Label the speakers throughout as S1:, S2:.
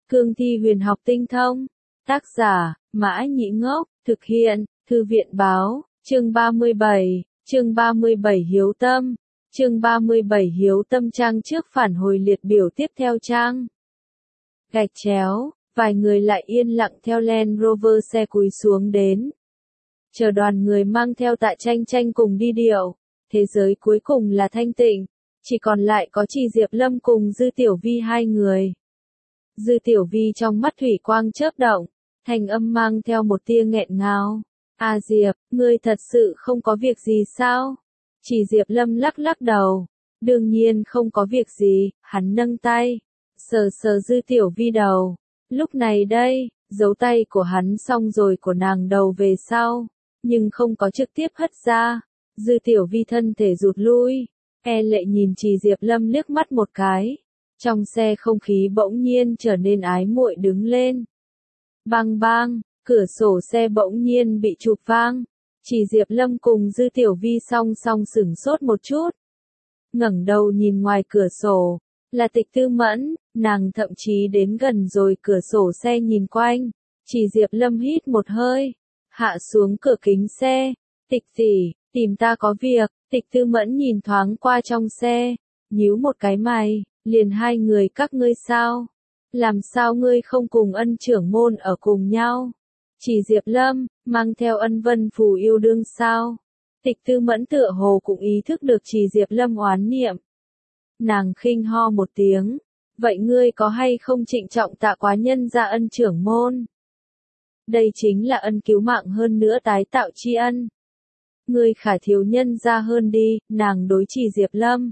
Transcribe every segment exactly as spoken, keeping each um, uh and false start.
S1: Cương thi huyền học tinh thông. Tác giả, Mã Nhĩ Ngốc, thực hiện, Thư viện Báo, chương ba mươi bảy, chương ba mươi bảy Hiếu Tâm, chương ba mươi bảy Hiếu Tâm trang trước phản hồi liệt biểu tiếp theo trang. Gạch chéo, vài người lại yên lặng theo Land Rover xe cúi xuống đến. Chờ đoàn người mang theo Tạ Tranh Tranh cùng đi điệu, thế giới cuối cùng là thanh tịnh, chỉ còn lại có Trì Diệp Lâm cùng Dư Tiểu Vi hai người. Dư Tiểu Vi trong mắt thủy quang chớp động, thanh âm mang theo một tia nghẹn ngào. À Diệp, ngươi thật sự không có việc gì sao? Trì Diệp Lâm lắc lắc đầu. Đương nhiên không có việc gì, hắn nâng tay, sờ sờ Dư Tiểu Vi đầu. Lúc này đây, giấu tay của hắn xong rồi của nàng đầu về sau, nhưng không có trực tiếp hất ra. Dư Tiểu Vi thân thể rụt lui, e lệ nhìn Trì Diệp Lâm liếc mắt một cái. Trong xe không khí bỗng nhiên trở nên ái muội đứng lên. Bang bang, cửa sổ xe bỗng nhiên bị chụp vang. Trì Diệp Lâm cùng Dư Tiểu Vi song song sửng sốt một chút. Ngẩng đầu nhìn ngoài cửa sổ, là Tịch Tư Mẫn, nàng thậm chí đến gần rồi cửa sổ xe nhìn quanh. Trì Diệp Lâm hít một hơi, hạ xuống cửa kính xe. Tịch tỷ, tìm ta có việc. Tịch Tư Mẫn nhìn thoáng qua trong xe, nhíu một cái mày, liền hai người các ngươi sao? Làm sao ngươi không cùng Ân trưởng môn ở cùng nhau? Trì Diệp Lâm, mang theo Ân Vân Phù yêu đương sao? Tịch Tư Mẫn tựa hồ cũng ý thức được Trì Diệp Lâm oán niệm. Nàng khinh ho một tiếng, vậy ngươi có hay không trịnh trọng tạ quá nhân ra Ân trưởng môn? Đây chính là ân cứu mạng hơn nữa tái tạo tri ân. Ngươi khả thiếu nhân ra hơn đi, nàng đối Trì Diệp Lâm.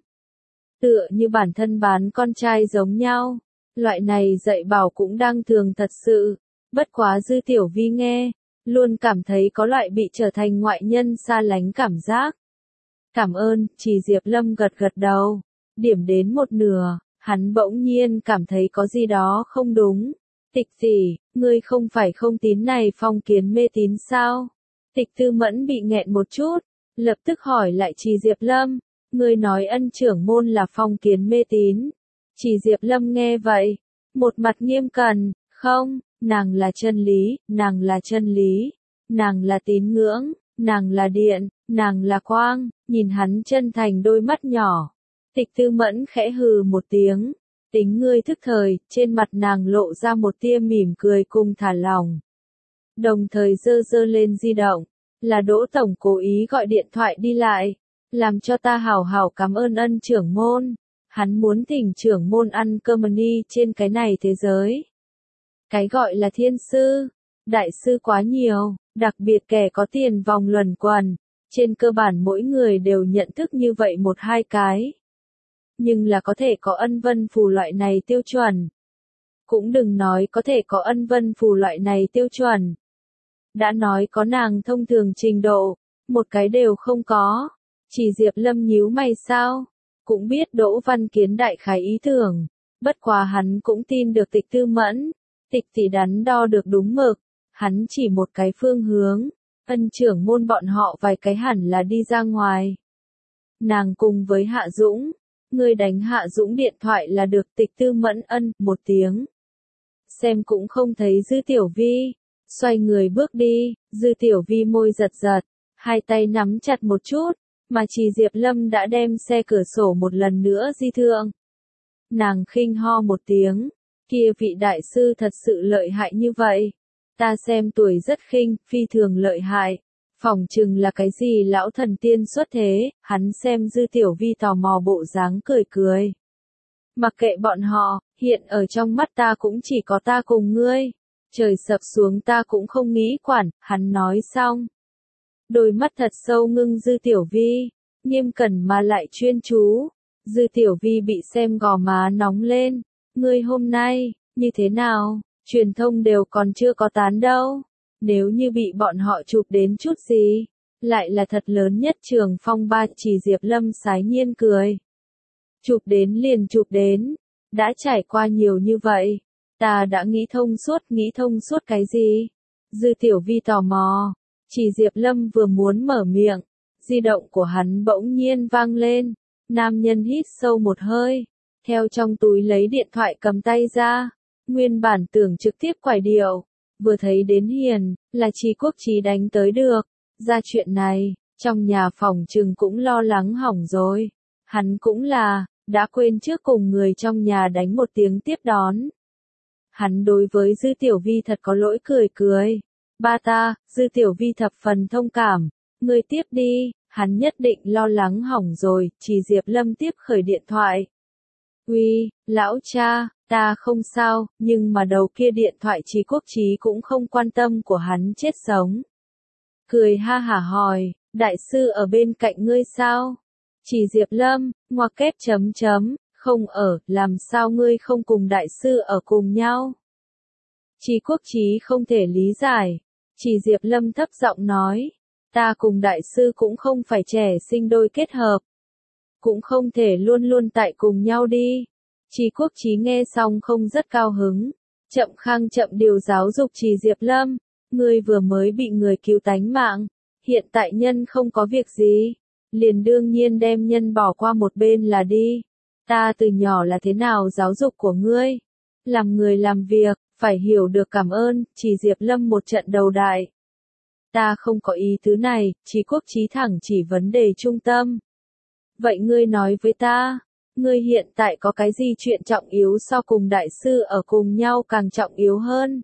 S1: Tựa như bản thân bán con trai giống nhau, loại này dạy bảo cũng đang thường thật sự, bất quá Dư Tiểu Vi nghe, luôn cảm thấy có loại bị trở thành ngoại nhân xa lánh cảm giác. Cảm ơn, Trì Diệp Lâm gật gật đầu, điểm đến một nửa, hắn bỗng nhiên cảm thấy có gì đó không đúng. Tịch tỷ, ngươi không phải không tín này phong kiến mê tín sao? Tịch Tư Mẫn bị nghẹn một chút, lập tức hỏi lại Trì Diệp Lâm. Ngươi nói Ân trưởng môn là phong kiến mê tín. Trì Diệp Lâm nghe vậy, một mặt nghiêm cẩn, không, nàng là chân lý, nàng là chân lý, nàng là tín ngưỡng, nàng là điện, nàng là quang, nhìn hắn chân thành đôi mắt nhỏ. Tịch Tư Mẫn khẽ hừ một tiếng, tính ngươi thức thời, trên mặt nàng lộ ra một tia mỉm cười cùng thả lỏng. Đồng thời giơ giơ lên di động, là Đỗ Tổng cố ý gọi điện thoại đi lại. Làm cho ta hào hào cảm ơn Ân trưởng môn. Hắn muốn thỉnh trưởng môn ăn cơm ni trên cái này thế giới. Cái gọi là thiên sư, đại sư quá nhiều, đặc biệt kẻ có tiền vòng luẩn quẩn. Trên cơ bản mỗi người đều nhận thức như vậy một hai cái. Nhưng là có thể có Ân Vân Phù loại này tiêu chuẩn. Cũng đừng nói có thể có Ân Vân Phù loại này tiêu chuẩn. Đã nói có nàng thông thường trình độ, một cái đều không có. Trì Diệp Lâm nhíu mày sao? Cũng biết Đỗ Văn Kiến đại khái ý tưởng, bất quá hắn cũng tin được Tịch Tư Mẫn, Tịch tỷ đắn đo được đúng mực, hắn chỉ một cái phương hướng, Ân trưởng môn bọn họ vài cái hẳn là đi ra ngoài. Nàng cùng với Hạ Dũng, ngươi đánh Hạ Dũng điện thoại là được. Tịch Tư Mẫn ân một tiếng. Xem cũng không thấy Dư Tiểu Vi, xoay người bước đi. Dư Tiểu Vi môi giật giật, hai tay nắm chặt một chút. Mà Trì Diệp Lâm đã đem xe cửa sổ một lần nữa di thượng. Nàng khinh ho một tiếng, kia vị đại sư thật sự lợi hại như vậy. Ta xem tuổi rất khinh, phi thường lợi hại. Phỏng chừng là cái gì lão thần tiên xuất thế, hắn xem Dư Tiểu Vi tò mò bộ dáng cười cười. Mặc kệ bọn họ, hiện ở trong mắt ta cũng chỉ có ta cùng ngươi. Trời sập xuống ta cũng không nghĩ quản, hắn nói xong. Đôi mắt thật sâu ngưng Dư Tiểu Vi, nghiêm cẩn mà lại chuyên chú. Dư Tiểu Vi bị xem gò má nóng lên. Ngươi hôm nay, như thế nào, truyền thông đều còn chưa có tán đâu. Nếu như bị bọn họ chụp đến chút gì, lại là thật lớn nhất trường phong ba. Trì Diệp Lâm sái nhiên cười. Chụp đến liền chụp đến, đã trải qua nhiều như vậy. Ta đã nghĩ thông suốt, nghĩ thông suốt cái gì? Dư Tiểu Vi tò mò. Trì Diệp Lâm vừa muốn mở miệng, di động của hắn bỗng nhiên vang lên. Nam nhân hít sâu một hơi, theo trong túi lấy điện thoại cầm tay ra. Nguyên bản tưởng trực tiếp quải điệu, vừa thấy đến Hiền, là Trì Quốc Chí đánh tới được. Ra chuyện này, trong nhà phòng trừng cũng lo lắng hỏng rồi. Hắn cũng là, đã quên trước cùng người trong nhà đánh một tiếng tiếp đón. Hắn đối với Dư Tiểu Vi thật có lỗi cười cười. Ba ta, Dư Tiểu Vi thập phần thông cảm. Ngươi tiếp đi, hắn nhất định lo lắng hỏng rồi. Chỉ Diệp Lâm tiếp khởi điện thoại. Uy, lão cha, ta không sao, nhưng mà đầu kia điện thoại Trì Quốc Chí cũng không quan tâm của hắn chết sống. Cười ha hả hỏi, đại sư ở bên cạnh ngươi sao? Chỉ Diệp Lâm, ngoặc kép chấm chấm, không ở, làm sao ngươi không cùng đại sư ở cùng nhau? Trì Quốc Chí không thể lý giải. Chỉ Diệp Lâm thấp giọng nói, ta cùng đại sư cũng không phải trẻ sinh đôi kết hợp. Cũng không thể luôn luôn tại cùng nhau đi. Trì Quốc Chí nghe xong không rất cao hứng. Chậm khang chậm điều giáo dục Trì Diệp Lâm. Ngươi vừa mới bị người cứu tánh mạng. Hiện tại nhân không có việc gì. Liền đương nhiên đem nhân bỏ qua một bên là đi. Ta từ nhỏ là thế nào giáo dục của ngươi? Làm người làm việc, phải hiểu được cảm ơn. Trì Diệp Lâm một trận đầu đại. Ta không có ý tứ này. Trì Quốc Chí thẳng chỉ vấn đề trung tâm. Vậy ngươi nói với ta, ngươi hiện tại có cái gì chuyện trọng yếu so cùng đại sư ở cùng nhau càng trọng yếu hơn?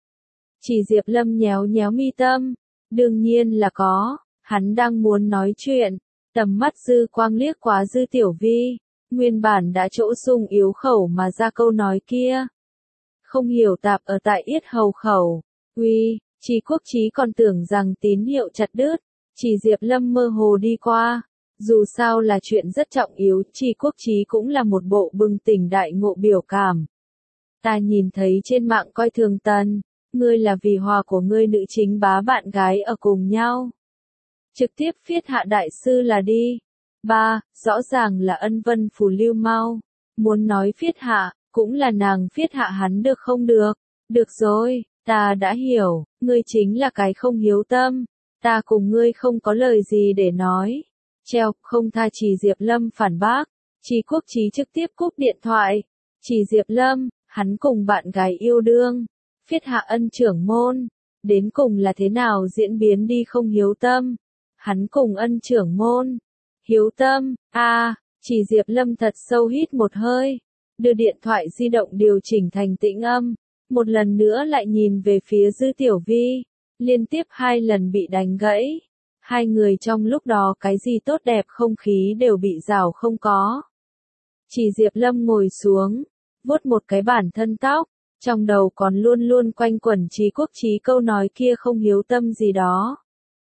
S1: Chỉ Diệp Lâm nhéo nhéo mi tâm, đương nhiên là có, hắn đang muốn nói chuyện, tầm mắt dư quang liếc quá Dư Tiểu Vi, nguyên bản đã chỗ sung yếu khẩu mà ra câu nói kia. Không hiểu tạp ở tại yết hầu khẩu, uy, Trì Quốc Chí còn tưởng rằng tín hiệu chặt đứt, Chỉ Diệp Lâm mơ hồ đi qua. Dù sao là chuyện rất trọng yếu, Trì Quốc Chí cũng là một bộ bừng tỉnh đại ngộ biểu cảm. Ta nhìn thấy trên mạng coi thường Tần, ngươi là vì hòa của ngươi nữ chính bá bạn gái ở cùng nhau. Trực tiếp phiết hạ đại sư là đi. Ba, rõ ràng là ân vân phù lưu mau. Muốn nói phiết hạ, cũng là nàng phiết hạ hắn được không được. Được rồi, ta đã hiểu, ngươi chính là cái không hiếu tâm. Ta cùng ngươi không có lời gì để nói. Treo, không tha Trì Diệp Lâm phản bác. Trì Quốc Chí trực tiếp cúp điện thoại. Trì Diệp Lâm, hắn cùng bạn gái yêu đương. Phiết hạ ân trưởng môn. Đến cùng là thế nào diễn biến đi không hiếu tâm. Hắn cùng ân trưởng môn. Hiếu tâm, a à, Trì Diệp Lâm thật sâu hít một hơi. Đưa điện thoại di động điều chỉnh thành tĩnh âm. Một lần nữa lại nhìn về phía Dư Tiểu Vi. Liên tiếp hai lần bị đánh gãy. Hai người trong lúc đó cái gì tốt đẹp không khí đều bị rào không có. Chỉ Diệp Lâm ngồi xuống, vuốt một cái bản thân tóc, trong đầu còn luôn luôn quanh quẩn Trì Quốc Chí câu nói kia không hiếu tâm gì đó.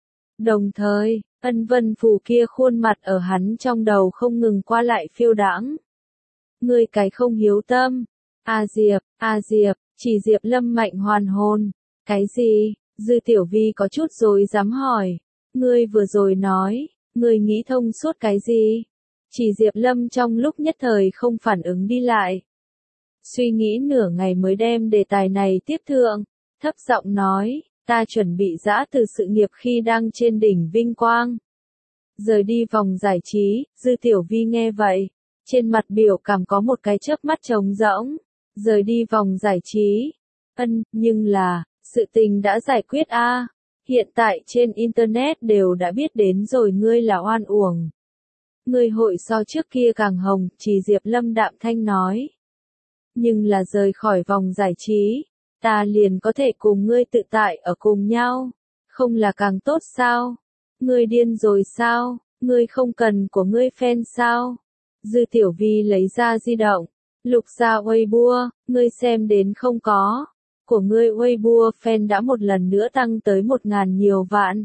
S1: Đồng thời, ân vân phù kia khuôn mặt ở hắn trong đầu không ngừng qua lại phiêu đãng. Ngươi cái không hiếu tâm. A Diệp, A Diệp, Chỉ Diệp Lâm mạnh hoàn hồn. Cái gì? Dư Tiểu Vi có chút rồi dám hỏi. Ngươi vừa rồi nói, ngươi nghĩ thông suốt cái gì? Chỉ Diệp Lâm trong lúc nhất thời không phản ứng đi lại. Suy nghĩ nửa ngày mới đem đề tài này tiếp thượng, thấp giọng nói, ta chuẩn bị giã từ sự nghiệp khi đang trên đỉnh vinh quang. Rời đi vòng giải trí, Dư Tiểu Vi nghe vậy, trên mặt biểu cảm có một cái chớp mắt trống rỗng. Rời đi vòng giải trí. Ân, nhưng là, sự tình đã giải quyết a. À. Hiện tại trên Internet đều đã biết đến rồi ngươi là oan uổng. Ngươi hội so trước kia càng hồng, Chỉ Diệp Lâm đạm thanh nói. Nhưng là rời khỏi vòng giải trí, ta liền có thể cùng ngươi tự tại ở cùng nhau. Không là càng tốt sao? Ngươi điên rồi sao? Ngươi không cần của ngươi fan sao? Dư Tiểu Vi lấy ra di động, lục ra Weibo, ngươi xem đến không có. Của ngươi Weibo fan đã một lần nữa tăng tới một ngàn nhiều vạn.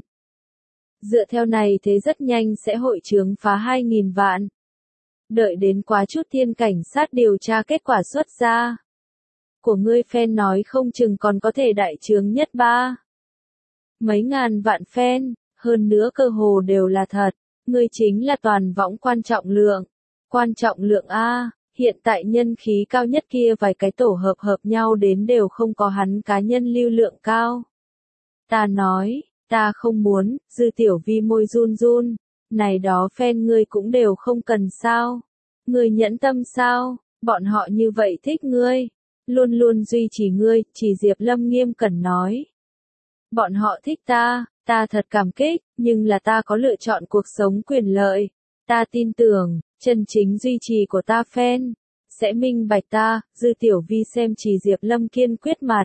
S1: Dựa theo này thế rất nhanh sẽ hội chướng phá hai nghìn vạn. Đợi đến quá chút thiên cảnh sát điều tra kết quả xuất ra. Của ngươi fan nói không chừng còn có thể đại chướng nhất ba. Mấy ngàn vạn fan, hơn nữa cơ hồ đều là thật. Ngươi chính là toàn võng quan trọng lượng. Quan trọng lượng A. Hiện tại nhân khí cao nhất kia vài cái tổ hợp hợp nhau đến đều không có hắn cá nhân lưu lượng cao. Ta nói, ta không muốn, Dư Tiểu Vi môi run run, này đó fan ngươi cũng đều không cần sao. Ngươi nhẫn tâm sao, bọn họ như vậy thích ngươi. luôn luôn duy trì ngươi, Chỉ Diệp Lâm nghiêm cẩn nói. Bọn họ thích ta, ta thật cảm kích, nhưng là ta có lựa chọn cuộc sống quyền lợi. Ta tin tưởng, chân chính duy trì của ta fan, sẽ minh bạch ta, Dư Tiểu Vi xem Chỉ Diệp Lâm kiên quyết mặt.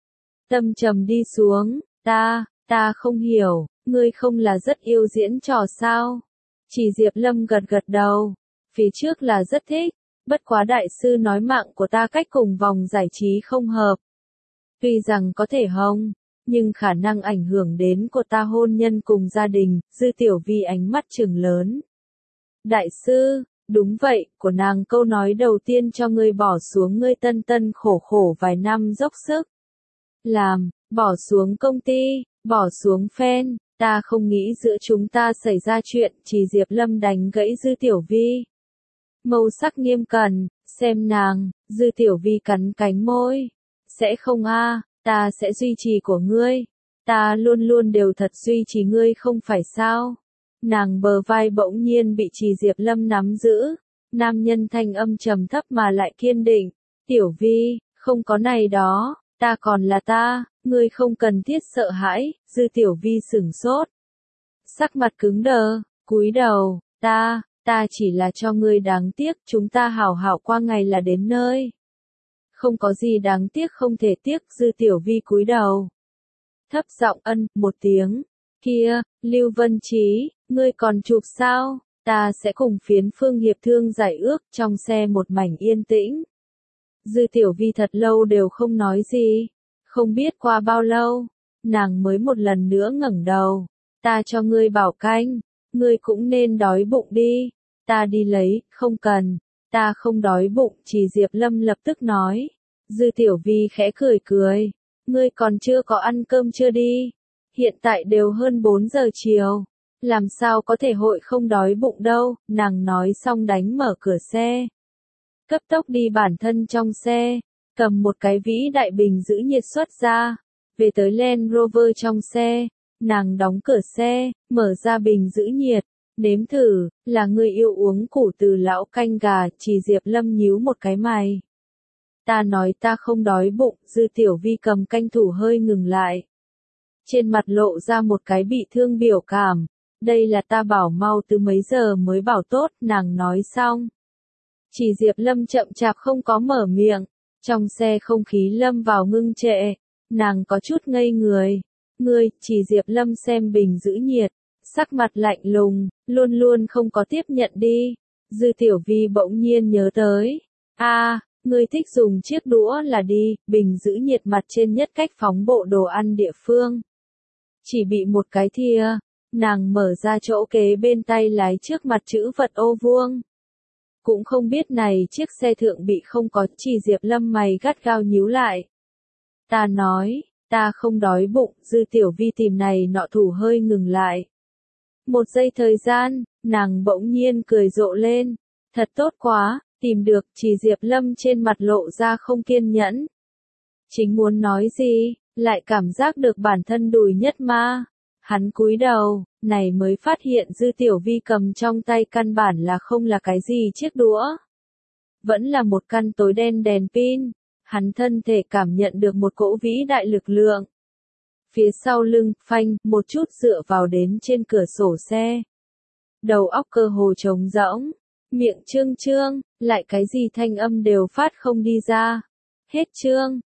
S1: Tâm trầm đi xuống, ta, ta không hiểu, ngươi không là rất yêu diễn trò sao? Chỉ Diệp Lâm gật gật đầu, phía trước là rất thích, bất quá đại sư nói mạng của ta cách cùng vòng giải trí không hợp. Tuy rằng có thể hông, nhưng khả năng ảnh hưởng đến của ta hôn nhân cùng gia đình, Dư Tiểu Vi ánh mắt trừng lớn. Đại sư, đúng vậy, của nàng câu nói đầu tiên cho ngươi bỏ xuống ngươi tân tân khổ khổ vài năm dốc sức. Làm, bỏ xuống công ty, bỏ xuống fan, ta không nghĩ giữa chúng ta xảy ra chuyện, Chỉ Diệp Lâm đánh gãy Dư Tiểu Vi. Màu sắc nghiêm cẩn, xem nàng, Dư Tiểu Vi cắn cánh môi. Sẽ không a, ta sẽ duy trì của ngươi. Ta luôn luôn đều thật duy trì ngươi không phải sao. Nàng bờ vai bỗng nhiên bị Chỉ Diệp Lâm nắm giữ. Nam nhân thanh âm trầm thấp mà lại kiên định. Tiểu Vi, không có này đó, ta còn là ta, ngươi không cần thiết sợ hãi, Dư Tiểu Vi sửng sốt. Sắc mặt cứng đờ, cúi đầu, ta, ta chỉ là cho ngươi đáng tiếc, chúng ta hảo hảo qua ngày là đến nơi. Không có gì đáng tiếc không thể tiếc, Dư Tiểu Vi cúi đầu. Thấp giọng ân, một tiếng. Kia, Lưu Vân Chí, ngươi còn chụp sao? Ta sẽ cùng phiến phương hiệp thương giải ước, trong xe một mảnh yên tĩnh. Dư Tiểu Vi thật lâu đều không nói gì. Không biết qua bao lâu, nàng mới một lần nữa ngẩng đầu. Ta cho ngươi bảo canh, ngươi cũng nên đói bụng đi. Ta đi lấy, không cần. Ta không đói bụng, Chỉ Diệp Lâm lập tức nói. Dư Tiểu Vi khẽ cười cười. Ngươi còn chưa có ăn cơm chưa đi? Hiện tại đều hơn bốn giờ chiều. Làm sao có thể hội không đói bụng đâu, nàng nói xong đánh mở cửa xe. Cấp tốc đi bản thân trong xe, cầm một cái vĩ đại bình giữ nhiệt xuất ra. Về tới Land Rover trong xe, nàng đóng cửa xe, mở ra bình giữ nhiệt. Nếm thử, là người yêu uống củ từ lão canh gà, Chỉ Diệp Lâm nhíu một cái mày. Ta nói ta không đói bụng, Dư Tiểu Vi cầm canh thủ hơi ngừng lại. Trên mặt lộ ra một cái bị thương biểu cảm. Đây là ta bảo mau từ mấy giờ mới bảo tốt, nàng nói xong. Chỉ Diệp Lâm chậm chạp không có mở miệng. Trong xe không khí lâm vào ngưng trệ. Nàng có chút ngây người. Ngươi, Chỉ Diệp Lâm xem bình giữ nhiệt. Sắc mặt lạnh lùng, luôn luôn không có tiếp nhận đi. Dư Tiểu Vi bỗng nhiên nhớ tới. a à, ngươi thích dùng chiếc đũa là đi, bình giữ nhiệt mặt trên nhất cách phóng bộ đồ ăn địa phương. Chỉ bị một cái thìa, nàng mở ra chỗ kế bên tay lái trước mặt chữ vật ô vuông. Cũng không biết này chiếc xe thượng bị không có, Chỉ Diệp Lâm mày gắt gao nhíu lại. Ta nói, ta không đói bụng, Dư Tiểu Vi tìm này nọ thủ hơi ngừng lại. Một giây thời gian, nàng bỗng nhiên cười rộ lên. Thật tốt quá, tìm được, Chỉ Diệp Lâm trên mặt lộ ra không kiên nhẫn. Chính muốn nói gì, lại cảm giác được bản thân đùi nhất ma. Hắn cúi đầu, này mới phát hiện Dư Tiểu Vi cầm trong tay căn bản là không là cái gì chiếc đũa. Vẫn là một căn tối đen đèn pin. Hắn thân thể cảm nhận được một cỗ vĩ đại lực lượng. Phía sau lưng, phanh, một chút dựa vào đến trên cửa sổ xe. Đầu óc cơ hồ trống rỗng, miệng trương trương, lại cái gì thanh âm đều phát không đi ra. Hết chương.